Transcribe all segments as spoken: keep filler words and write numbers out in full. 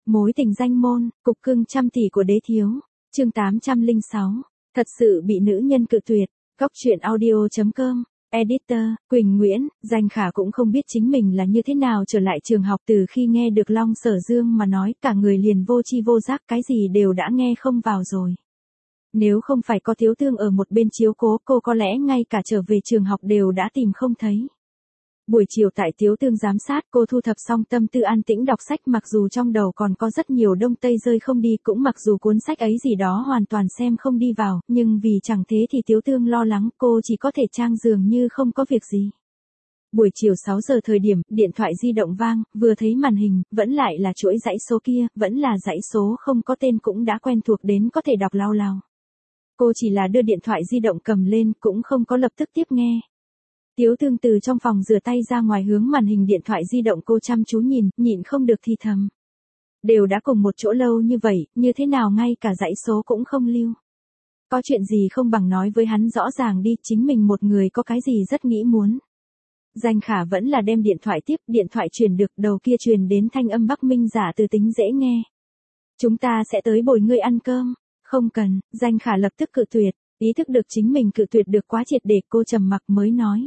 Mối tình danh môn, cục cưng trăm tỷ của đế thiếu. Chương tám trăm lẻ sáu. Thật sự bị nữ nhân cự tuyệt. Góc truyện audio chấm com. Editor, Quỳnh Nguyễn. Danh Khả cũng không biết chính mình là như thế nào trở lại trường học từ khi nghe được Long Sở Dương mà nói, cả người liền vô chi vô giác, cái gì đều đã nghe không vào rồi. Nếu không phải có Thiếu Tương ở một bên chiếu cố, cô có lẽ ngay cả trở về trường học đều đã tìm không thấy. Buổi chiều tại Thiếu Tương giám sát, cô thu thập xong tâm tư an tĩnh đọc sách, mặc dù trong đầu còn có rất nhiều đông tây rơi không đi, cũng mặc dù cuốn sách ấy gì đó hoàn toàn xem không đi vào, nhưng vì chẳng thế thì Thiếu Tương lo lắng, cô chỉ có thể trang dường như không có việc gì. Buổi chiều sáu giờ thời điểm, điện thoại di động vang, vừa thấy màn hình, vẫn lại là chuỗi dãy số kia, vẫn là dãy số không có tên cũng đã quen thuộc đến có thể đọc lao lao. Cô chỉ là đưa điện thoại di động cầm lên, cũng không có lập tức tiếp nghe. Thiếu Tương từ trong phòng rửa tay ra ngoài hướng màn hình điện thoại di động cô chăm chú nhìn, nhịn không được thì thầm. Đều đã cùng một chỗ lâu như vậy, như thế nào ngay cả dãy số cũng không lưu. Có chuyện gì không bằng nói với hắn rõ ràng đi, chính mình một người có cái gì rất nghĩ muốn. Danh Khả vẫn là đem điện thoại tiếp, điện thoại truyền được, đầu kia truyền đến thanh âm Bắc Minh Giả từ tính dễ nghe. Chúng ta sẽ tới bồi ngươi ăn cơm. Không cần, Danh Khả lập tức cự tuyệt, ý thức được chính mình cự tuyệt được quá triệt để, cô trầm mặc mới nói.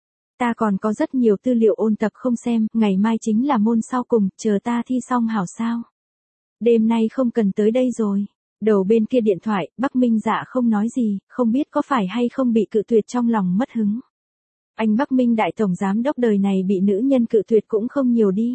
Ta còn có rất nhiều tư liệu ôn tập không xem, ngày mai chính là môn sau cùng, chờ ta thi xong hảo sao. Đêm nay không cần tới đây rồi. Đầu bên kia điện thoại, Bắc Minh Dạ không nói gì, không biết có phải hay không bị cự tuyệt trong lòng mất hứng. Anh Bắc Minh đại tổng giám đốc đời này bị nữ nhân cự tuyệt cũng không nhiều đi.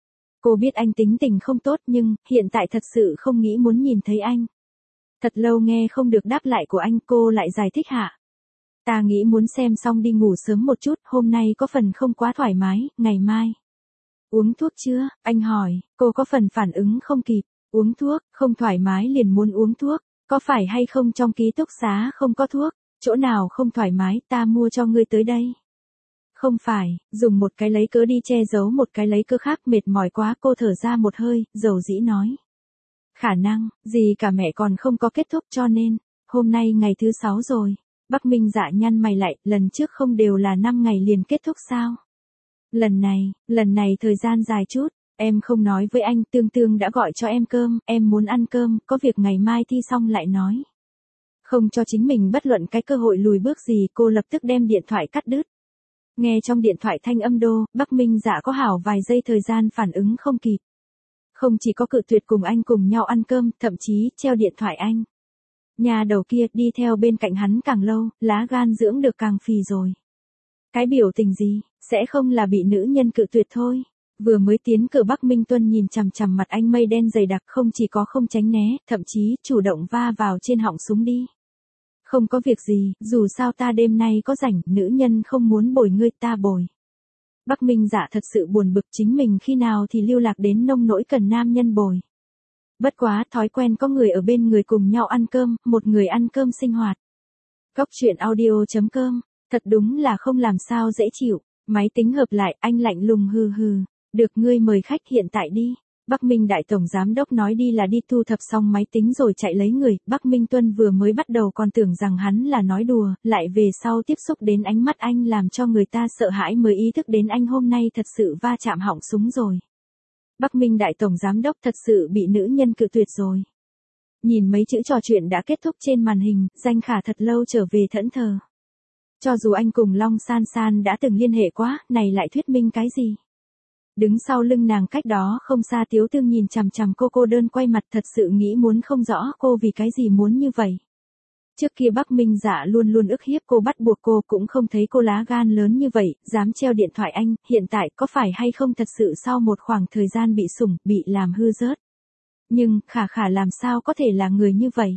Cô biết anh tính tình không tốt nhưng, hiện tại thật sự không nghĩ muốn nhìn thấy anh. Thật lâu nghe không được đáp lại của anh, cô lại giải thích hạ. Ta nghĩ muốn xem xong đi ngủ sớm một chút, hôm nay có phần không quá thoải mái, ngày mai. Uống thuốc chưa? Anh hỏi, cô có phần phản ứng không kịp. Uống thuốc, không thoải mái liền muốn uống thuốc, có phải hay không trong ký túc xá không có thuốc, chỗ nào không thoải mái ta mua cho ngươi tới đây. Không phải, dùng một cái lấy cớ đi che giấu một cái lấy cớ khác, mệt mỏi quá, cô thở ra một hơi, dầu dĩ nói. Khả năng, gì cả mẹ còn không có kết thúc cho nên, hôm nay ngày thứ sáu rồi. Bắc Minh Dạ nhăn mày lại, lần trước không đều là năm ngày liền kết thúc sao? Lần này, lần này thời gian dài chút, em không nói với anh, Tương Tương đã gọi cho em cơm, em muốn ăn cơm, có việc ngày mai thi xong lại nói. Không cho chính mình bất luận cái cơ hội lùi bước gì, cô lập tức đem điện thoại cắt đứt. Nghe trong điện thoại thanh âm đô, Bắc Minh Dạ có hảo vài giây thời gian phản ứng không kịp. Không chỉ có cự tuyệt cùng anh cùng nhau ăn cơm, thậm chí treo điện thoại anh. Nhà đầu kia đi theo bên cạnh hắn càng lâu, lá gan dưỡng được càng phì rồi. Cái biểu tình gì, sẽ không là bị nữ nhân cự tuyệt thôi. Vừa mới tiến cửa Bắc Minh Tuân nhìn chằm chằm mặt anh mây đen dày đặc, không chỉ có không tránh né, thậm chí chủ động va vào trên họng súng đi. Không có việc gì, dù sao ta đêm nay có rảnh, nữ nhân không muốn bồi ngươi ta bồi. Bắc Minh Dạ thật sự buồn bực chính mình khi nào thì lưu lạc đến nông nỗi cần nam nhân bồi. Bất quá, thói quen có người ở bên người cùng nhau ăn cơm, một người ăn cơm sinh hoạt. Góc truyện audio chấm com, thật đúng là không làm sao dễ chịu. Máy tính hợp lại, anh lạnh lùng hừ hừ. Được, ngươi mời khách hiện tại đi. Bắc Minh đại tổng giám đốc nói đi là đi, thu thập xong máy tính rồi chạy lấy người. Bắc Minh Tuân vừa mới bắt đầu còn tưởng rằng hắn là nói đùa, lại về sau tiếp xúc đến ánh mắt anh làm cho người ta sợ hãi mới ý thức đến anh hôm nay thật sự va chạm họng súng rồi. Bắc Minh đại tổng giám đốc thật sự bị nữ nhân cự tuyệt rồi. Nhìn mấy chữ trò chuyện đã kết thúc trên màn hình, Danh Khả thật lâu trở về thẫn thờ. Cho dù anh cùng Long San San đã từng liên hệ quá, này lại thuyết minh cái gì? Đứng sau lưng nàng cách đó không xa, Thiếu Tương nhìn chằm chằm cô, cô đơn quay mặt, thật sự nghĩ muốn không rõ cô vì cái gì muốn như vậy. Trước kia Bắc Minh Dạ luôn luôn ức hiếp cô, bắt buộc cô, cũng không thấy cô lá gan lớn như vậy, dám treo điện thoại anh, hiện tại có phải hay không thật sự sau một khoảng thời gian bị sủng, bị làm hư rớt. Nhưng, Khả Khả làm sao có thể là người như vậy?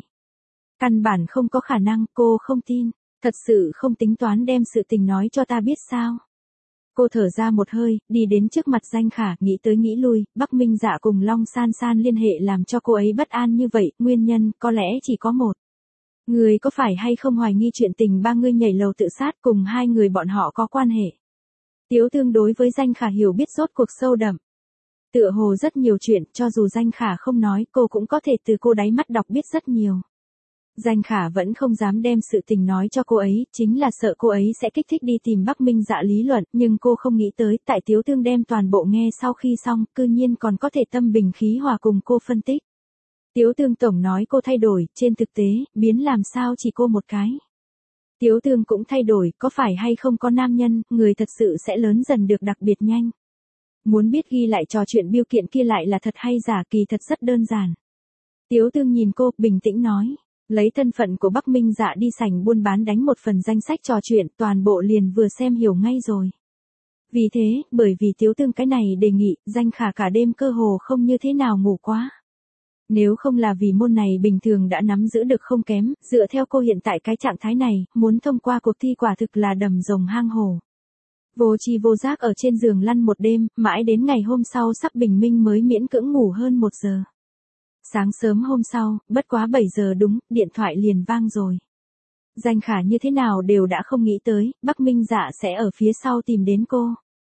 Căn bản không có khả năng, cô không tin, thật sự không tính toán đem sự tình nói cho ta biết sao? Cô thở ra một hơi, đi đến trước mặt Danh Khả, nghĩ tới nghĩ lui, Bắc Minh Dạ cùng Long San San liên hệ làm cho cô ấy bất an như vậy, nguyên nhân có lẽ chỉ có một. Người có phải hay không hoài nghi chuyện tình ba người nhảy lầu tự sát cùng hai người bọn họ có quan hệ? Thiếu Tương đối với Danh Khả hiểu biết rốt cuộc sâu đậm. Tựa hồ rất nhiều chuyện, cho dù Danh Khả không nói, cô cũng có thể từ cô đáy mắt đọc biết rất nhiều. Danh Khả vẫn không dám đem sự tình nói cho cô ấy, chính là sợ cô ấy sẽ kích thích đi tìm Bắc Minh Dạ lý luận, nhưng cô không nghĩ tới, tại Tiếu Tương đem toàn bộ nghe sau khi xong, cư nhiên còn có thể tâm bình khí hòa cùng cô phân tích. Tiếu Tương tổng nói cô thay đổi, trên thực tế, biến làm sao chỉ cô một cái. Tiếu Tương cũng thay đổi, có phải hay không có nam nhân, người thật sự sẽ lớn dần được đặc biệt nhanh. Muốn biết ghi lại trò chuyện biêu kiện kia lại là thật hay giả, kỳ thật rất đơn giản. Tiếu Tương nhìn cô, bình tĩnh nói. Lấy thân phận của Bắc Minh Dạ đi sảnh buôn bán đánh một phần danh sách trò chuyện, toàn bộ liền vừa xem hiểu ngay rồi. Vì thế, bởi vì Tiếu Tương cái này đề nghị, Danh Khả cả đêm cơ hồ không như thế nào ngủ quá. Nếu không là vì môn này bình thường đã nắm giữ được không kém, dựa theo cô hiện tại cái trạng thái này, muốn thông qua cuộc thi quả thực là đầm rồng hang hổ. Vô tri vô giác ở trên giường lăn một đêm, mãi đến ngày hôm sau sắp bình minh mới miễn cưỡng ngủ hơn một giờ. Sáng sớm hôm sau, bất quá bảy giờ đúng, điện thoại liền vang rồi. Danh Khả như thế nào đều đã không nghĩ tới, Bắc Minh Dạ sẽ ở phía sau tìm đến cô.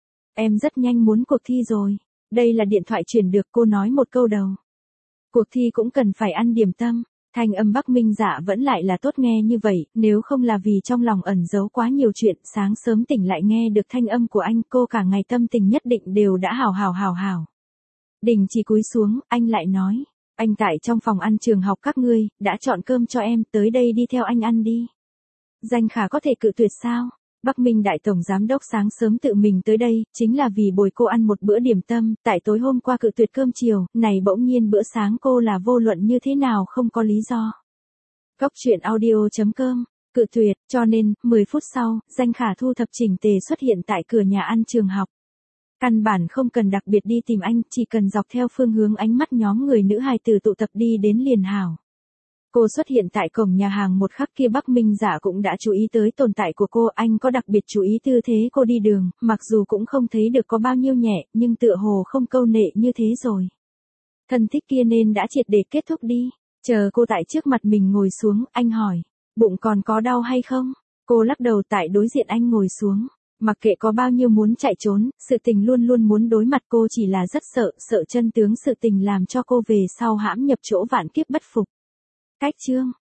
Em rất nhanh muốn cuộc thi rồi. Đây là điện thoại truyền được, cô nói một câu đầu. Cuộc thi cũng cần phải ăn điểm tâm. Thanh âm Bắc Minh Dạ vẫn lại là tốt nghe như vậy, nếu không là vì trong lòng ẩn giấu quá nhiều chuyện, sáng sớm tỉnh lại nghe được thanh âm của anh, cô cả ngày tâm tình nhất định đều đã hào hào hào hào. Đình chỉ cúi xuống, anh lại nói. Anh tại trong phòng ăn trường học các ngươi, đã chọn cơm cho em, tới đây đi theo anh ăn đi. Danh Khả có thể cự tuyệt sao? Bắc Minh Đại Tổng Giám Đốc sáng sớm tự mình tới đây, chính là vì bồi cô ăn một bữa điểm tâm, tại tối hôm qua cự tuyệt cơm chiều, này bỗng nhiên bữa sáng cô là vô luận như thế nào không có lý do. Góc truyện audio chấm com, cự tuyệt, cho nên, mười phút sau, Danh Khả thu thập chỉnh tề xuất hiện tại cửa nhà ăn trường học. Căn bản không cần đặc biệt đi tìm anh, chỉ cần dọc theo phương hướng ánh mắt nhóm người nữ hài tử tụ tập đi đến liền hảo. Cô xuất hiện tại cổng nhà hàng một khắc kia Bắc Minh Dạ cũng đã chú ý tới tồn tại của cô, anh có đặc biệt chú ý tư thế cô đi đường, mặc dù cũng không thấy được có bao nhiêu nhẹ, nhưng tựa hồ không câu nệ như thế rồi. Thân thích kia nên đã triệt để kết thúc đi, chờ cô tại trước mặt mình ngồi xuống, anh hỏi, bụng còn có đau hay không? Cô lắc đầu tại đối diện anh ngồi xuống. Mặc kệ có bao nhiêu muốn chạy trốn, sự tình luôn luôn muốn đối mặt, cô chỉ là rất sợ, sợ chân tướng sự tình làm cho cô về sau hãm nhập chỗ vạn kiếp bất phục. Cách chương